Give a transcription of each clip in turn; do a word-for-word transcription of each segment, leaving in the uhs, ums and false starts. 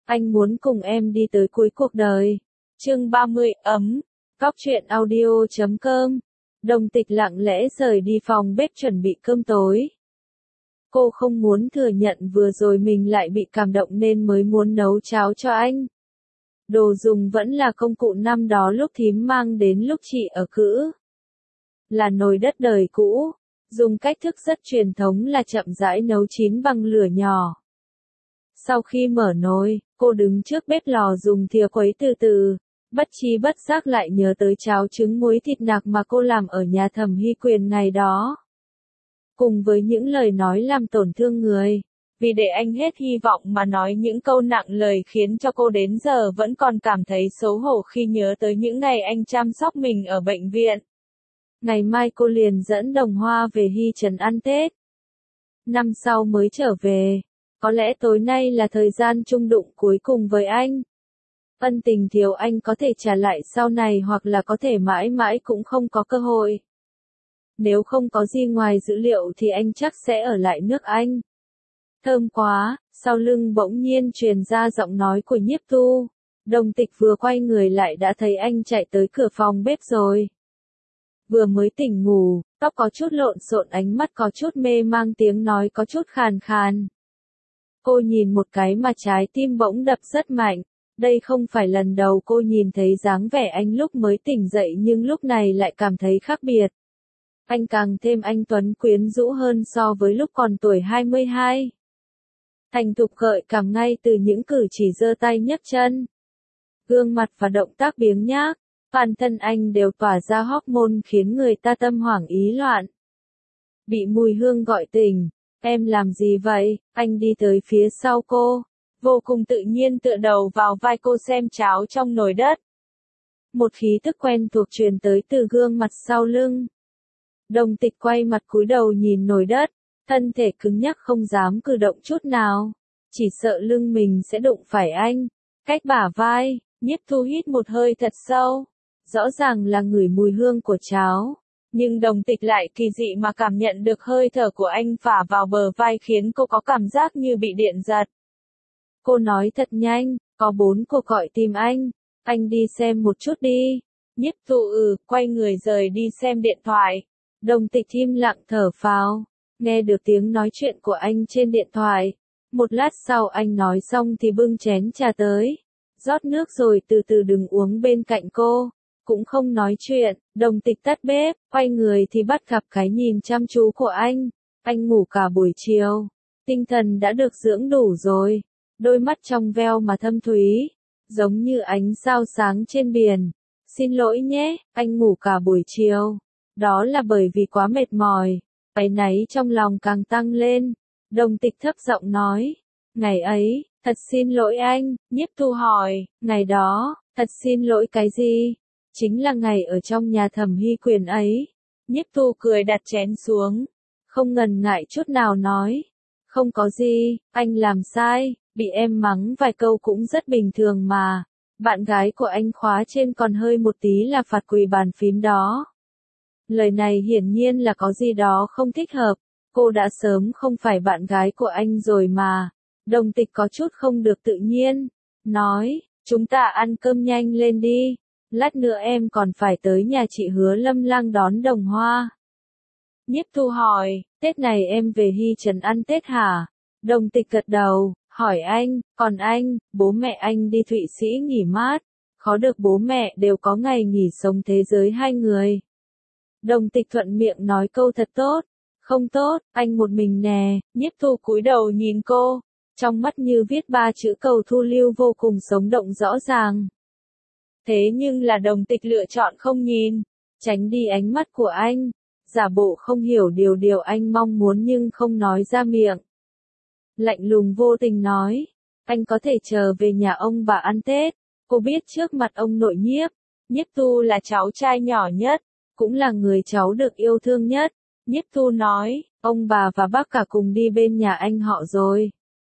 Anh muốn cùng em đi tới cuối cuộc đời. Chương ba mươi ấm. Góc truyện audio chấm com. Đồng Tịch lặng lẽ rời đi phòng bếp chuẩn bị cơm tối. Cô không muốn thừa nhận vừa rồi mình lại bị cảm động nên mới muốn nấu cháo cho anh. Đồ dùng vẫn là công cụ năm đó lúc thím mang đến lúc chị ở cữ. Là nồi đất đời cũ, dùng cách thức rất truyền thống là chậm rãi nấu chín bằng lửa nhỏ. Sau khi mở nồi, cô đứng trước bếp lò dùng thìa khuấy từ từ, bất tri bất giác lại nhớ tới cháo trứng muối thịt nạc mà cô làm ở nhà Thẩm Hy Quyền ngày đó. Cùng với những lời nói làm tổn thương người, vì để anh hết hy vọng mà nói những câu nặng lời khiến cho cô đến giờ vẫn còn cảm thấy xấu hổ khi nhớ tới những ngày anh chăm sóc mình ở bệnh viện. Ngày mai cô liền dẫn Đồng Hoa về Hy Trấn ăn Tết. Năm sau mới trở về, có lẽ tối nay là thời gian chung đụng cuối cùng với anh. Ân tình thiếu anh có thể trả lại sau này hoặc là có thể mãi mãi cũng không có cơ hội. Nếu không có gì ngoài dữ liệu thì anh chắc sẽ ở lại nước Anh. Thơm quá, sau lưng bỗng nhiên truyền ra giọng nói của Nhiếp Thu. Đồng Tịch vừa quay người lại đã thấy anh chạy tới cửa phòng bếp rồi. Vừa mới tỉnh ngủ, tóc có chút lộn xộn, ánh mắt có chút mê mang, tiếng nói có chút khàn khàn. Cô nhìn một cái mà trái tim bỗng đập rất mạnh. Đây không phải lần đầu cô nhìn thấy dáng vẻ anh lúc mới tỉnh dậy nhưng lúc này lại cảm thấy khác biệt. Anh càng thêm anh tuấn quyến rũ hơn so với lúc còn tuổi hai mươi hai. Thành thục gợi cảm ngay từ những cử chỉ giơ tay nhấc chân. Gương mặt và động tác biếng nhác, toàn thân anh đều tỏa ra hormone khiến người ta tâm hoảng ý loạn. Bị mùi hương gọi tỉnh, em làm gì vậy? Anh đi tới phía sau cô, vô cùng tự nhiên tựa đầu vào vai cô xem cháo trong nồi đất. Một khí tức quen thuộc truyền tới từ gương mặt sau lưng. Đồng Tịch quay mặt cúi đầu nhìn nồi đất, thân thể cứng nhắc không dám cử động chút nào, chỉ sợ lưng mình sẽ đụng phải anh. Cách bả vai, Nhiếp Thu hít một hơi thật sâu, rõ ràng là ngửi mùi hương của cháo, nhưng Đồng Tịch lại kỳ dị mà cảm nhận được hơi thở của anh phả vào bờ vai khiến cô có cảm giác như bị điện giật. Cô nói thật nhanh, có bốn cuộc gọi tìm anh, anh đi xem một chút đi. Nhiếp Thu ừ, quay người rời đi xem điện thoại. Đồng Tịch im lặng thở phào, nghe được tiếng nói chuyện của anh trên điện thoại. Một lát sau anh nói xong thì bưng chén trà tới, rót nước rồi từ từ đừng uống bên cạnh cô, cũng không nói chuyện. Đồng Tịch tắt bếp, quay người thì bắt gặp cái nhìn chăm chú của anh. Anh ngủ cả buổi chiều, tinh thần đã được dưỡng đủ rồi, đôi mắt trong veo mà thâm thúy, giống như ánh sao sáng trên biển. Xin lỗi nhé, anh ngủ cả buổi chiều. Đó là bởi vì quá mệt mỏi, áy náy trong lòng càng tăng lên. Đồng Tịch thấp giọng nói, ngày ấy, thật xin lỗi anh. Nhiếp Thu hỏi, ngày đó, thật xin lỗi cái gì? Chính là ngày ở trong nhà Thẩm Hy Quyền ấy. Nhiếp Thu cười đặt chén xuống, không ngần ngại chút nào nói, không có gì, anh làm sai, bị em mắng vài câu cũng rất bình thường mà. Bạn gái của anh khóa trên còn hơi một tí là phạt quỳ bàn phím đó. Lời này hiển nhiên là có gì đó không thích hợp, cô đã sớm không phải bạn gái của anh rồi mà. Đồng Tịch có chút không được tự nhiên, nói, chúng ta ăn cơm nhanh lên đi, lát nữa em còn phải tới nhà chị Hứa Lâm Lang đón Đồng Hoa. Nhiếp Thu hỏi, Tết này em về Hy Trấn ăn Tết hả? Đồng Tịch gật đầu, hỏi anh, còn anh, bố mẹ anh đi Thụy Sĩ nghỉ mát, khó được bố mẹ đều có ngày nghỉ sống thế giới hai người. Đồng Tịch thuận miệng nói câu thật tốt, không tốt, anh một mình nè. Nhiếp Thu cúi đầu nhìn cô, trong mắt như viết ba chữ cầu thu lưu vô cùng sống động rõ ràng. Thế nhưng là Đồng Tịch lựa chọn không nhìn, tránh đi ánh mắt của anh, giả bộ không hiểu điều điều anh mong muốn nhưng không nói ra miệng. Lạnh lùng vô tình nói, anh có thể chờ về nhà ông bà ăn Tết. Cô biết trước mặt ông nội Nhiếp, Nhiếp Thu là cháu trai nhỏ nhất, cũng là người cháu được yêu thương nhất. Nhiếp Thu nói, ông bà và bác cả cùng đi bên nhà anh họ rồi.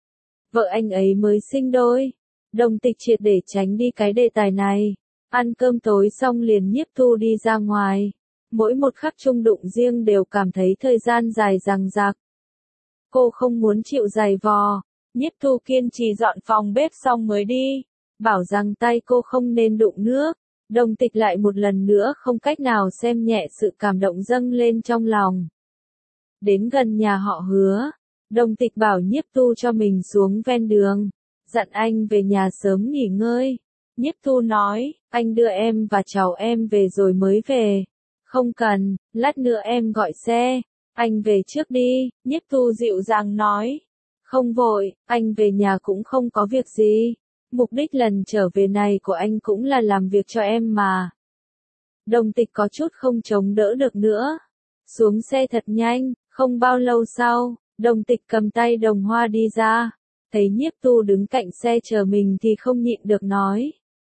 Vợ anh ấy mới sinh đôi. Đồng Tịch triệt để tránh đi cái đề tài này. Ăn cơm tối xong liền Nhiếp Thu đi ra ngoài. Mỗi một khắc chung đụng riêng đều cảm thấy thời gian dài dằng dặc. Cô không muốn chịu giày vò, Nhiếp Thu kiên trì dọn phòng bếp xong mới đi, bảo rằng tay cô không nên đụng nước. Đồng Tịch lại một lần nữa không cách nào xem nhẹ sự cảm động dâng lên trong lòng. Đến gần nhà họ Hứa, Đồng Tịch bảo Nhiếp Thu cho mình xuống ven đường, dặn anh về nhà sớm nghỉ ngơi. Nhiếp Thu nói, anh đưa em và cháu em về rồi mới về. Không cần, lát nữa em gọi xe, anh về trước đi, Nhiếp Thu dịu dàng nói. Không vội, anh về nhà cũng không có việc gì. Mục đích lần trở về này của anh cũng là làm việc cho em mà. Đồng Tịch có chút không chống đỡ được nữa. Xuống xe thật nhanh, không bao lâu sau, Đồng Tịch cầm tay Đồng Hoa đi ra. Thấy Nhiếp Thu đứng cạnh xe chờ mình thì không nhịn được nói.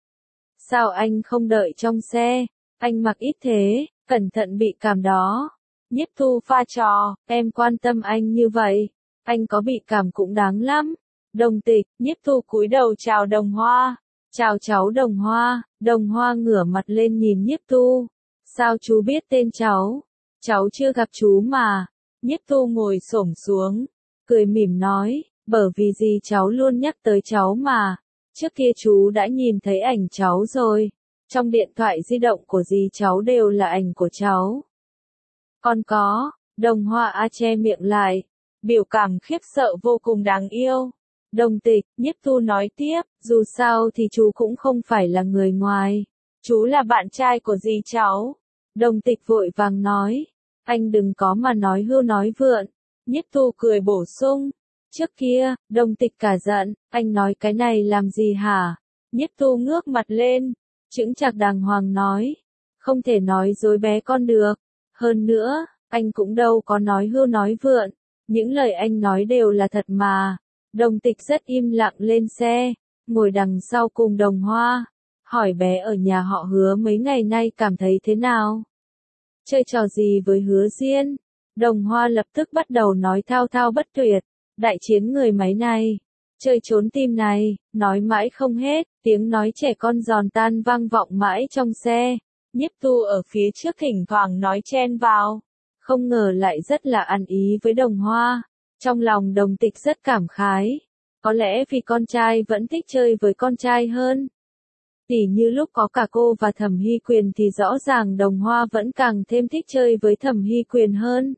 Sao anh không đợi trong xe, anh mặc ít thế, cẩn thận bị cảm đó. Nhiếp Thu pha trò, em quan tâm anh như vậy, anh có bị cảm cũng đáng lắm. Đồng Tịch, Nhiếp Thu cúi đầu chào Đồng Hoa. Chào cháu Đồng Hoa. Đồng Hoa ngửa mặt lên nhìn Nhiếp Thu. Sao chú biết tên cháu? Cháu chưa gặp chú mà. Nhiếp Thu ngồi xổm xuống, cười mỉm nói, bởi vì gì cháu luôn nhắc tới cháu mà. Trước kia chú đã nhìn thấy ảnh cháu rồi. Trong điện thoại di động của dì cháu đều là ảnh của cháu. Còn có, Đồng Hoa a che miệng lại, biểu cảm khiếp sợ vô cùng đáng yêu. Đồng Tịch, Nhiếp Thu nói tiếp, dù sao thì chú cũng không phải là người ngoài. Chú là bạn trai của dì cháu. Đồng Tịch vội vàng nói, anh đừng có mà nói hưu nói vượn. Nhiếp Thu cười bổ sung, trước kia, Đồng Tịch cả giận, anh nói cái này làm gì hả? Nhiếp Thu ngước mặt lên, chững chạc đàng hoàng nói, không thể nói dối bé con được. Hơn nữa, anh cũng đâu có nói hưu nói vượn, những lời anh nói đều là thật mà. Đồng Tịch rất im lặng lên xe, ngồi đằng sau cùng Đồng Hoa, hỏi bé ở nhà họ Hứa mấy ngày nay cảm thấy thế nào? Chơi trò gì với Hứa Diên? Đồng Hoa lập tức bắt đầu nói thao thao bất tuyệt, đại chiến người máy này, chơi trốn tim này, nói mãi không hết, tiếng nói trẻ con giòn tan vang vọng mãi trong xe. Nhiếp Thu ở phía trước thỉnh thoảng nói chen vào, không ngờ lại rất là ăn ý với Đồng Hoa. Trong lòng Đồng Tịch rất cảm khái, có lẽ vì con trai vẫn thích chơi với con trai hơn. Tỉ như lúc có cả cô và Thẩm Hy Quyền thì rõ ràng Đồng Hoa vẫn càng thêm thích chơi với Thẩm Hy Quyền hơn.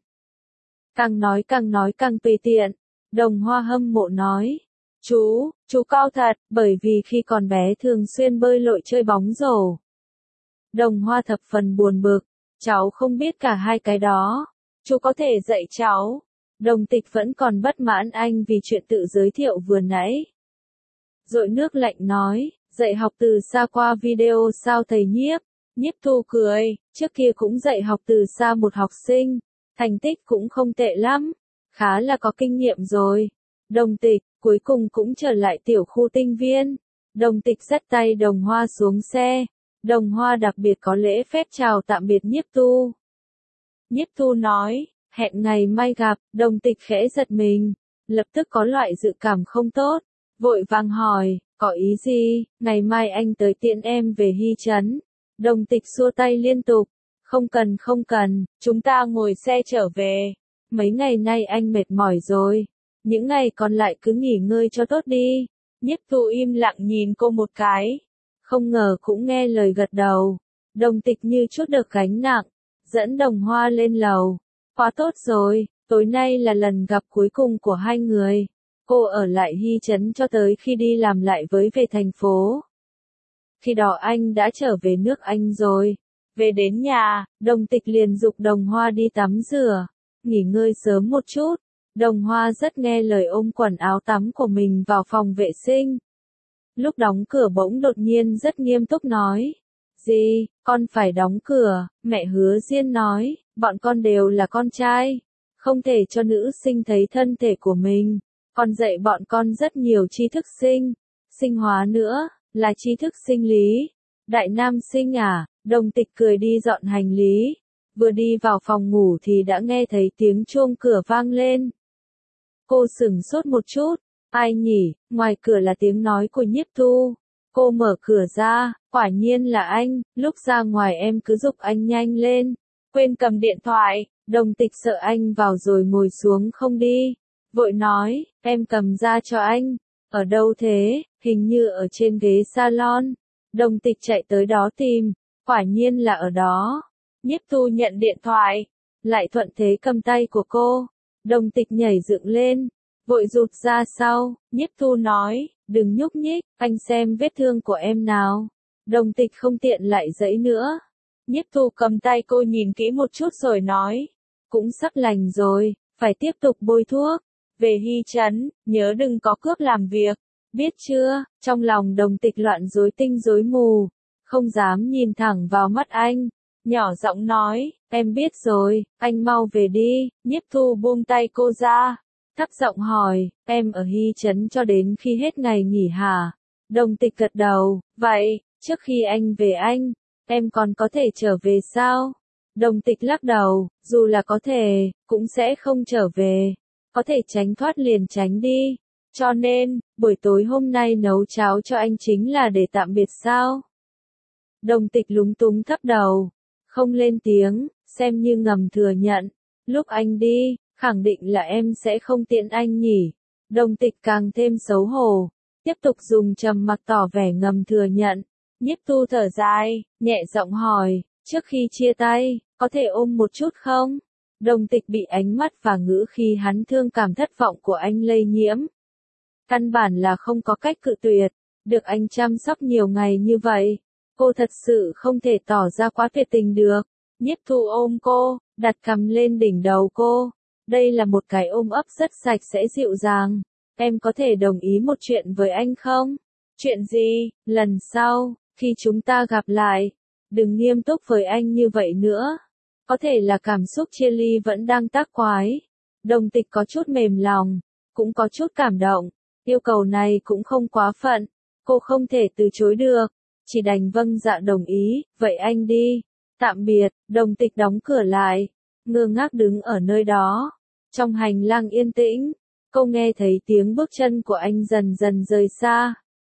Càng nói càng nói càng tùy tiện, Đồng Hoa hâm mộ nói, chú, chú cao thật, bởi vì khi còn bé thường xuyên bơi lội chơi bóng rổ. Đồng Hoa thập phần buồn bực, cháu không biết cả hai cái đó, chú có thể dạy cháu. Đồng Tịch vẫn còn bất mãn anh vì chuyện tự giới thiệu vừa nãy. Dội nước lạnh nói, dạy học từ xa qua video sao thầy Nhiếp? Nhiếp Thu cười, trước kia cũng dạy học từ xa một học sinh, thành tích cũng không tệ lắm, khá là có kinh nghiệm rồi. Đồng Tịch, cuối cùng cũng trở lại tiểu khu tinh viên. Đồng Tịch dắt tay Đồng Hoa xuống xe. Đồng Hoa đặc biệt có lễ phép chào tạm biệt Nhiếp Thu. Nhiếp Thu nói, hẹn ngày mai gặp. Đồng Tịch khẽ giật mình, lập tức có loại dự cảm không tốt, vội vàng hỏi, có ý gì? Ngày mai anh tới tiễn em về Hy Trấn. Đồng Tịch xua tay liên tục, không cần không cần, chúng ta ngồi xe trở về. Mấy ngày nay anh mệt mỏi rồi, những ngày còn lại cứ nghỉ ngơi cho tốt đi. Nhiếp Thu im lặng nhìn cô một cái, không ngờ cũng nghe lời gật đầu. Đồng Tịch như chút được gánh nặng, dẫn Đồng Hoa lên lầu. Quá tốt rồi, tối nay là lần gặp cuối cùng của hai người. Cô ở lại Hy Trấn cho tới khi đi làm lại với về thành phố. Khi đó anh đã trở về nước Anh rồi. Về đến nhà, Đồng Tịch liền giục Đồng Hoa đi tắm rửa, nghỉ ngơi sớm một chút. Đồng Hoa rất nghe lời ôm quần áo tắm của mình vào phòng vệ sinh. Lúc đóng cửa bỗng đột nhiên rất nghiêm túc nói. Gì, con phải đóng cửa, mẹ Hứa Diên nói, bọn con đều là con trai, không thể cho nữ sinh thấy thân thể của mình. Con dạy bọn con rất nhiều tri thức sinh, sinh hóa nữa, là tri thức sinh lý. Đại nam sinh à? Đồng Tịch cười đi dọn hành lý, vừa đi vào phòng ngủ thì đã nghe thấy tiếng chuông cửa vang lên. Cô sửng sốt một chút, ai nhỉ? Ngoài cửa là tiếng nói của Nhiếp Thu. Cô mở cửa ra, quả nhiên là anh, lúc ra ngoài em cứ giục anh nhanh lên, quên cầm điện thoại. Đồng Tịch sợ anh vào rồi ngồi xuống không đi, vội nói, em cầm ra cho anh. Ở đâu thế? Hình như ở trên ghế salon. Đồng Tịch chạy tới đó tìm, quả nhiên là ở đó. Nhiếp Thu nhận điện thoại, lại thuận thế cầm tay của cô. Đồng Tịch nhảy dựng lên, vội rụt ra sau. Nhiếp Thu nói, đừng nhúc nhích, anh xem vết thương của em nào. Đồng Tịch không tiện lại dãy nữa. Nhiếp Thu cầm tay cô nhìn kỹ một chút rồi nói, cũng sắp lành rồi, phải tiếp tục bôi thuốc. Về Hy Trấn, nhớ đừng có cướp làm việc, biết chưa? Trong lòng Đồng Tịch loạn rối tinh rối mù, không dám nhìn thẳng vào mắt anh, nhỏ giọng nói, em biết rồi, anh mau về đi. Nhiếp Thu buông tay cô ra, thấp giọng hỏi, em ở Hy Trấn cho đến khi hết ngày nghỉ hả? Đồng Tịch gật đầu, vậy, trước khi anh về anh, em còn có thể trở về sao? Đồng Tịch lắc đầu, dù là có thể, cũng sẽ không trở về. Có thể tránh thoát liền tránh đi. Cho nên, buổi tối hôm nay nấu cháo cho anh chính là để tạm biệt sao? Đồng Tịch lúng túng thấp đầu, không lên tiếng, xem như ngầm thừa nhận. Lúc anh đi, khẳng định là em sẽ không tiện anh nhỉ. Đồng Tịch càng thêm xấu hổ, tiếp tục dùng trầm mặc tỏ vẻ ngầm thừa nhận. Nhiếp Thu thở dài, nhẹ giọng hỏi, trước khi chia tay, có thể ôm một chút không? Đồng Tịch bị ánh mắt và ngữ khi hắn thương cảm thất vọng của anh lây nhiễm. Căn bản là không có cách cự tuyệt, được anh chăm sóc nhiều ngày như vậy, cô thật sự không thể tỏ ra quá tuyệt tình được. Nhiếp Thu ôm cô, đặt cằm lên đỉnh đầu cô. Đây là một cái ôm ấp rất sạch sẽ dịu dàng. Em có thể đồng ý một chuyện với anh không? Chuyện gì? Lần sau, khi chúng ta gặp lại, đừng nghiêm túc với anh như vậy nữa. Có thể là cảm xúc chia ly vẫn đang tác quái. Đồng Tịch có chút mềm lòng, cũng có chút cảm động. Yêu cầu này cũng không quá phận, cô không thể từ chối được, chỉ đành vâng dạ đồng ý, vậy anh đi. Tạm biệt. Đồng Tịch đóng cửa lại, ngơ ngác đứng ở nơi đó. Trong hành lang yên tĩnh, cô nghe thấy tiếng bước chân của anh dần dần rời xa.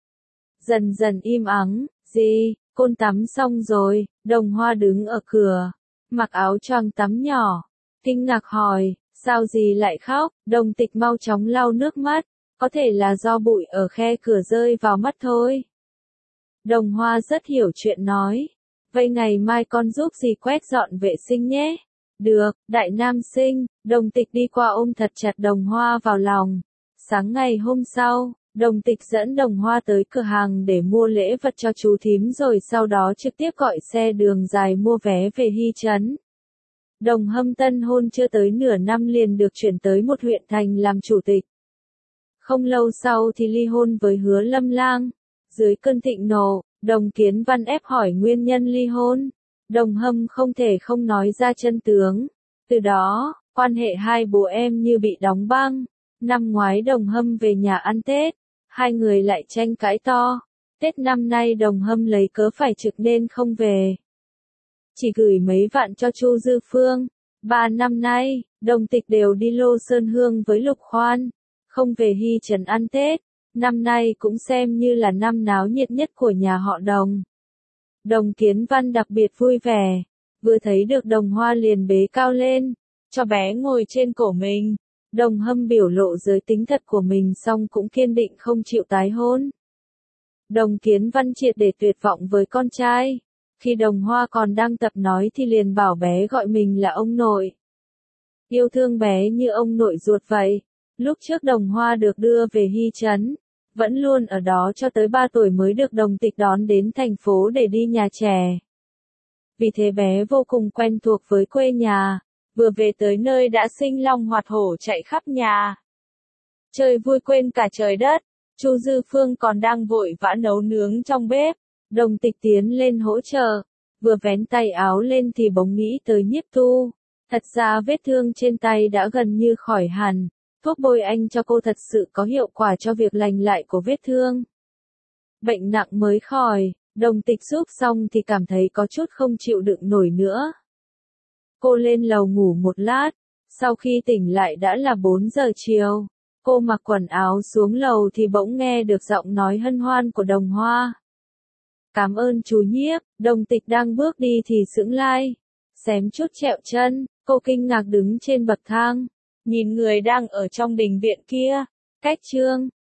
Dần dần im ắng, gì, Côn tắm xong rồi. Đồng Hoa đứng ở cửa, mặc áo choàng tắm nhỏ, kinh ngạc hỏi, sao gì lại khóc? Đồng Tịch mau chóng lau nước mắt, có thể là do bụi ở khe cửa rơi vào mắt thôi. Đồng Hoa rất hiểu chuyện nói, vậy ngày mai con giúp dì quét dọn vệ sinh nhé. Được, đại nam sinh. Đồng Tịch đi qua ôm thật chặt Đồng Hoa vào lòng. Sáng ngày hôm sau, Đồng Tịch dẫn Đồng Hoa tới cửa hàng để mua lễ vật cho chú thím rồi sau đó trực tiếp gọi xe đường dài mua vé về Hy Trấn. Đồng Hâm tân hôn chưa tới nửa năm liền được chuyển tới một huyện thành làm chủ tịch. Không lâu sau thì ly hôn với Hứa Lâm Lang. Dưới cơn thịnh nộ, Đồng Kiến Văn ép hỏi nguyên nhân ly hôn. Đồng Hâm không thể không nói ra chân tướng. Từ đó, quan hệ hai bố em như bị đóng băng. Năm ngoái Đồng Hâm về nhà ăn Tết, hai người lại tranh cãi to. Tết năm nay Đồng Hâm lấy cớ phải trực nên không về. Chỉ gửi mấy vạn cho Chu Dư Phương. Ba năm nay, Đồng Tịch đều đi Lô Sơn Hương với Lục Khoan, không về Hy Trấn ăn Tết. Năm nay cũng xem như là năm náo nhiệt nhất của nhà họ Đồng. Đồng Kiến Văn đặc biệt vui vẻ, vừa thấy được Đồng Hoa liền bế cao lên, cho bé ngồi trên cổ mình. Đồng Hâm biểu lộ giới tính thật của mình xong cũng kiên định không chịu tái hôn. Đồng Kiến Văn triệt để tuyệt vọng với con trai. Khi Đồng Hoa còn đang tập nói thì liền bảo bé gọi mình là ông nội. Yêu thương bé như ông nội ruột vậy. Lúc trước Đồng Hoa được đưa về Hy Trấn, vẫn luôn ở đó cho tới ba tuổi mới được Đồng Tịch đón đến thành phố để đi nhà trẻ. Vì thế bé vô cùng quen thuộc với quê nhà, vừa về tới nơi đã sinh long hoạt hổ chạy khắp nhà. Chơi vui quên cả trời đất, Chu Dư Phương còn đang vội vã nấu nướng trong bếp. Đồng Tịch tiến lên hỗ trợ, vừa vén tay áo lên thì bỗng nghĩ tới Nhiếp Thu. Thật ra vết thương trên tay đã gần như khỏi hẳn. Thuốc bôi anh cho cô thật sự có hiệu quả cho việc lành lại của vết thương. Bệnh nặng mới khỏi, Đồng Tịch giúp xong thì cảm thấy có chút không chịu đựng nổi nữa. Cô lên lầu ngủ một lát, sau khi tỉnh lại đã là bốn giờ chiều. Cô mặc quần áo xuống lầu thì bỗng nghe được giọng nói hân hoan của Đồng Hoa. Cảm ơn chú Nhiếp. Đồng Tịch đang bước đi thì sững lai, xém chút trẹo chân, cô kinh ngạc đứng trên bậc thang. nhìn người đang ở trong đình viện kia, cách Trương